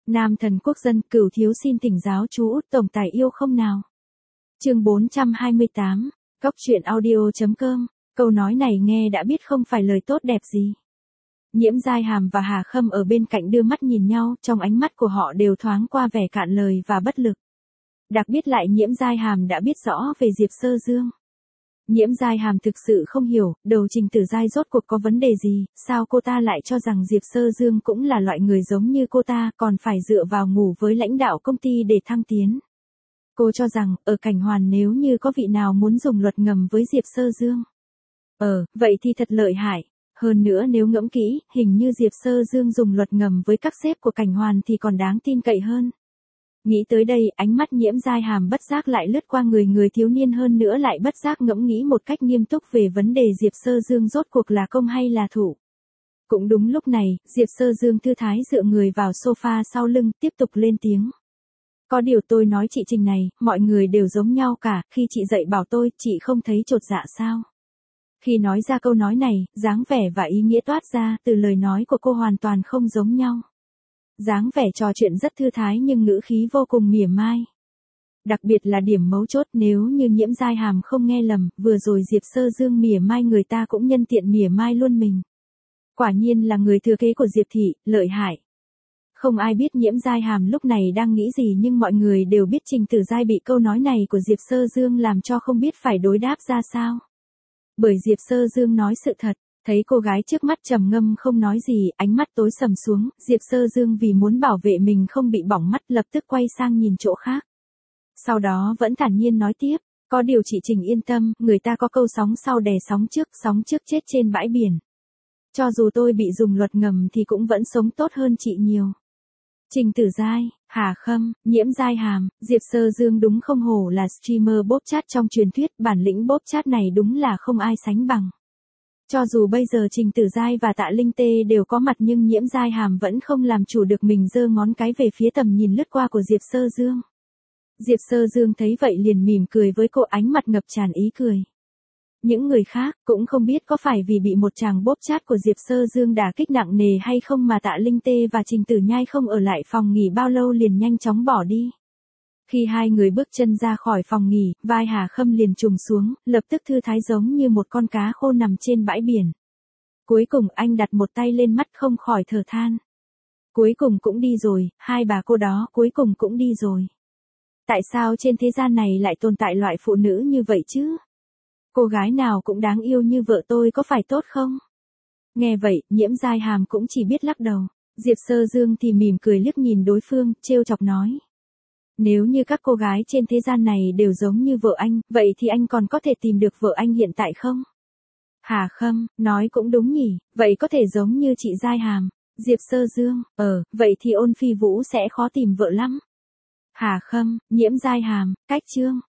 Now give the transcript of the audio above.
Nam thần quốc dân, Cửu thiếu xin thỉnh giáo chú Út tổng tài yêu không nào. Chương 428, coctruyện.audio.com. Câu nói này nghe đã biết không phải lời tốt đẹp gì. Nhiễm Giai Hàm và Hà Khâm ở bên cạnh đưa mắt nhìn nhau, trong ánh mắt của họ đều thoáng qua vẻ cạn lời và bất lực. Đặc biệt lại Nhiễm Giai Hàm đã biết rõ về Diệp Sơ Dương. Nhiễm Giai Hàm thực sự không hiểu, đầu Trình Tử Giai rốt cuộc có vấn đề gì, sao cô ta lại cho rằng Diệp Sơ Dương cũng là loại người giống như cô ta, còn phải dựa vào ngủ với lãnh đạo công ty để thăng tiến. Cô cho rằng, ở Cảnh Hoàn nếu như có vị nào muốn dùng luật ngầm với Diệp Sơ Dương. Vậy thì thật lợi hại. Hơn nữa nếu ngẫm kỹ, hình như Diệp Sơ Dương dùng luật ngầm với các sếp của Cảnh Hoàn thì còn đáng tin cậy hơn. Nghĩ tới đây, ánh mắt Nhiễm Giai Hàm bất giác lại lướt qua người thiếu niên, hơn nữa lại bất giác ngẫm nghĩ một cách nghiêm túc về vấn đề Diệp Sơ Dương rốt cuộc là công hay là thủ. Cũng đúng lúc này, Diệp Sơ Dương thư thái dựa người vào sofa sau lưng, tiếp tục lên tiếng. Có điều tôi nói chị Trình này, mọi người đều giống nhau cả, khi chị dạy bảo tôi, chị không thấy chột dạ sao? Khi nói ra câu nói này, dáng vẻ và ý nghĩa toát ra từ lời nói của cô hoàn toàn không giống nhau. Dáng vẻ trò chuyện rất thư thái nhưng ngữ khí vô cùng mỉa mai. Đặc biệt là điểm mấu chốt, nếu như Nhiễm Giai Hàm không nghe lầm, vừa rồi Diệp Sơ Dương mỉa mai người ta cũng nhân tiện mỉa mai luôn mình. Quả nhiên là người thừa kế của Diệp thị, lợi hại. Không ai biết Nhiễm Giai Hàm lúc này đang nghĩ gì, nhưng mọi người đều biết Trình Tử Giai bị câu nói này của Diệp Sơ Dương làm cho không biết phải đối đáp ra sao. Bởi Diệp Sơ Dương nói sự thật. Thấy cô gái trước mắt trầm ngâm không nói gì, ánh mắt tối sầm xuống, Diệp Sơ Dương vì muốn bảo vệ mình không bị bỏng mắt lập tức quay sang nhìn chỗ khác. Sau đó vẫn thản nhiên nói tiếp, có điều chị Trình yên tâm, người ta có câu sóng sau đè sóng trước chết trên bãi biển. Cho dù tôi bị dùng luật ngầm thì cũng vẫn sống tốt hơn chị nhiều. Trình Tử Giai, Hà Khâm, Nhiễm Giai Hàm, Diệp Sơ Dương đúng không hổ là streamer bóp chat trong truyền thuyết, bản lĩnh bóp chat này đúng là không ai sánh bằng. Cho dù bây giờ Trình Tử Giai và Tạ Linh Tê đều có mặt nhưng Nhiễm Giai Hàm vẫn không làm chủ được mình giơ ngón cái về phía tầm nhìn lướt qua của Diệp Sơ Dương. Diệp Sơ Dương thấy vậy liền mỉm cười với cô, ánh mặt ngập tràn ý cười. Những người khác cũng không biết có phải vì bị một tràng bóp chat của Diệp Sơ Dương đả kích nặng nề hay không mà Tạ Linh Tê và Trình Tử Nhai không ở lại phòng nghỉ bao lâu liền nhanh chóng bỏ đi. Khi hai người bước chân ra khỏi phòng nghỉ, vai Hà Khâm liền trùng xuống, lập tức thư thái giống như một con cá khô nằm trên bãi biển. Cuối cùng anh đặt một tay lên mắt không khỏi thở than. Cuối cùng cũng đi rồi, hai bà cô đó cuối cùng cũng đi rồi. Tại sao trên thế gian này lại tồn tại loại phụ nữ như vậy chứ? Cô gái nào cũng đáng yêu như vợ tôi có phải tốt không? Nghe vậy, Nhiễm Giai Hàm cũng chỉ biết lắc đầu. Diệp Sơ Dương thì mỉm cười liếc nhìn đối phương, trêu chọc nói. Nếu như các cô gái trên thế gian này đều giống như vợ anh, vậy thì anh còn có thể tìm được vợ anh hiện tại không? Hà Khâm, nói cũng đúng nhỉ, vậy có thể giống như chị Giai Hàm. Diệp Sơ Dương, vậy thì Ôn Phi Vũ sẽ khó tìm vợ lắm. Hà Khâm, Nhiễm Giai Hàm, cách chương.